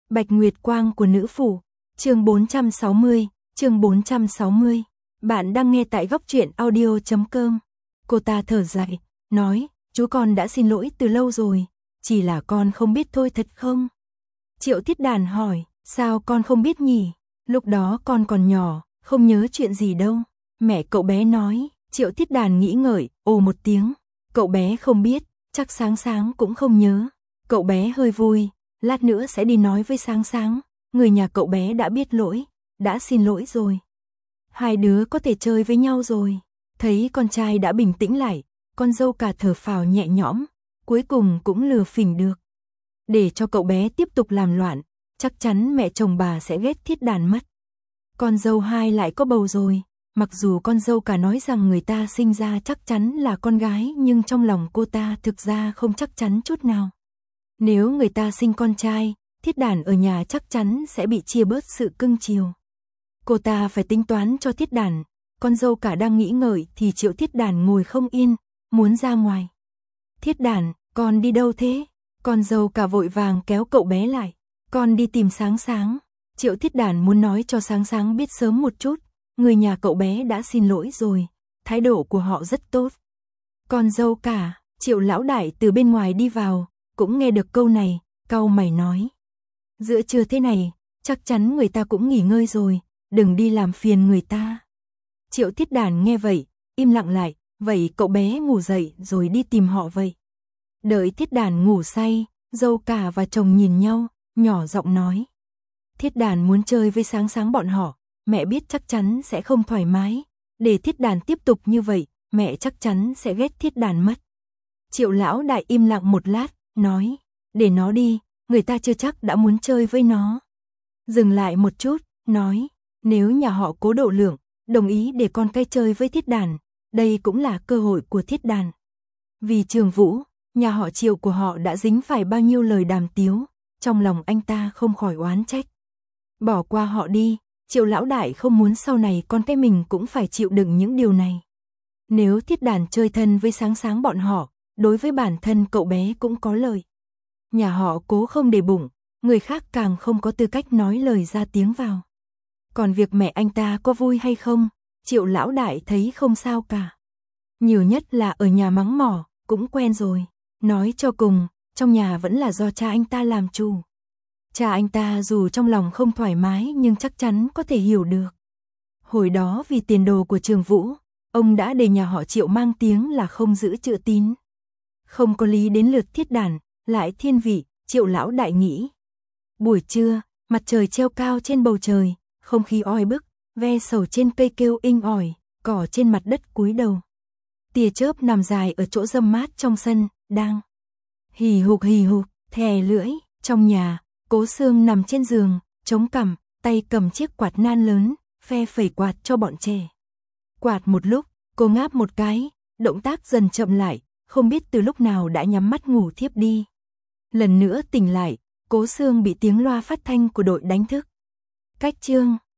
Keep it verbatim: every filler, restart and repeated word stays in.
Bạch Nguyệt Quang của nữ phủ, chương bốn trăm sáu mươi, chương bốn trăm sáu mươi. Bạn đang nghe tại góc truyện audio chấm com. Cô ta thở dài, nói, chú con đã xin lỗi từ lâu rồi, chỉ là con không biết thôi thật không? Triệu Thiết Đàn hỏi, sao con không biết nhỉ? Lúc đó con còn nhỏ, không nhớ chuyện gì đâu. Mẹ cậu bé nói. Triệu Thiết Đàn nghĩ ngợi, ồ một tiếng. Cậu bé không biết, chắc Sáng Sáng cũng không nhớ. Cậu bé hơi vui, lát nữa sẽ đi nói với Sáng Sáng. Người nhà cậu bé đã biết lỗi, đã xin lỗi rồi. Hai đứa có thể chơi với nhau rồi. Thấy con trai đã bình tĩnh lại, con dâu cả thở phào nhẹ nhõm, cuối cùng cũng lừa phỉnh được. Để cho cậu bé tiếp tục làm loạn, chắc chắn mẹ chồng bà sẽ ghét Thiết Đàn mất. Con dâu hai lại có bầu rồi, mặc dù con dâu cả nói rằng người ta sinh ra chắc chắn là con gái, nhưng trong lòng cô ta thực ra không chắc chắn chút nào. Nếu người ta sinh con trai, Thiết Đàn ở nhà chắc chắn sẽ bị chia bớt sự cưng chiều. Cô ta phải tính toán cho Thiết Đàn. Con dâu cả đang nghĩ ngợi thì Triệu Thiết Đàn ngồi không yên, muốn ra ngoài. Thiết Đàn, con đi đâu thế? Con dâu cả vội vàng kéo cậu bé lại. Con đi tìm Sáng Sáng. Triệu Thiết Đàn muốn nói cho Sáng Sáng biết sớm một chút, người nhà cậu bé đã xin lỗi rồi, thái độ của họ rất tốt. Con dâu cả, Triệu lão đại từ bên ngoài đi vào, cũng nghe được câu này, cau mày nói. Giữa trưa thế này, chắc chắn người ta cũng nghỉ ngơi rồi, đừng đi làm phiền người ta. Triệu Thiết Đàn nghe vậy, im lặng lại, vậy cậu bé ngủ dậy rồi đi tìm họ vậy. Đợi Thiết Đàn ngủ say, dâu cả và chồng nhìn nhau, nhỏ giọng nói. Thiết Đàn muốn chơi với Sáng Sáng bọn họ, mẹ biết chắc chắn sẽ không thoải mái. Để Thiết Đàn tiếp tục như vậy, mẹ chắc chắn sẽ ghét Thiết Đàn mất. Triệu lão đại im lặng một lát, nói, để nó đi, người ta chưa chắc đã muốn chơi với nó. Dừng lại một chút, nói, nếu nhà họ Cố Độ Lượng đồng ý để con cái chơi với Thiết Đàn, đây cũng là cơ hội của Thiết Đàn. Vì Trường Vũ, nhà họ Triệu của họ đã dính phải bao nhiêu lời đàm tiếu, trong lòng anh ta không khỏi oán trách. Bỏ qua họ đi, Triệu lão đại không muốn sau này con cái mình cũng phải chịu đựng những điều này. Nếu Thiết Đàn chơi thân với Sáng Sáng bọn họ, đối với bản thân cậu bé cũng có lợi. Nhà họ Cố không để bụng, người khác càng không có tư cách nói lời ra tiếng vào. Còn việc mẹ anh ta có vui hay không, Triệu lão đại thấy không sao cả. Nhiều nhất là ở nhà mắng mỏ, cũng quen rồi. Nói cho cùng, trong nhà vẫn là do cha anh ta làm chủ. Cha anh ta dù trong lòng không thoải mái nhưng chắc chắn có thể hiểu được. Hồi đó vì tiền đồ của Trường Vũ, ông đã để nhà họ Triệu mang tiếng là không giữ chữ tín. Không có lý đến lượt Thiết Đàn, lại thiên vị, Triệu lão đại nghĩ. Buổi trưa, mặt trời treo cao trên bầu trời, không khí oi bức, ve sầu trên cây kêu inh ỏi, cỏ trên mặt đất cúi đầu. Tia chớp nằm dài ở chỗ râm mát trong sân, đang hì hục hì hục, thè lưỡi. Trong nhà, Cố Sương nằm trên giường, chống cằm, tay cầm chiếc quạt nan lớn, phe phẩy quạt cho bọn trẻ. Quạt một lúc, cô ngáp một cái, động tác dần chậm lại, không biết từ lúc nào đã nhắm mắt ngủ thiếp đi. Lần nữa tỉnh lại, Cố Sương bị tiếng loa phát thanh của đội đánh thức. Cách chương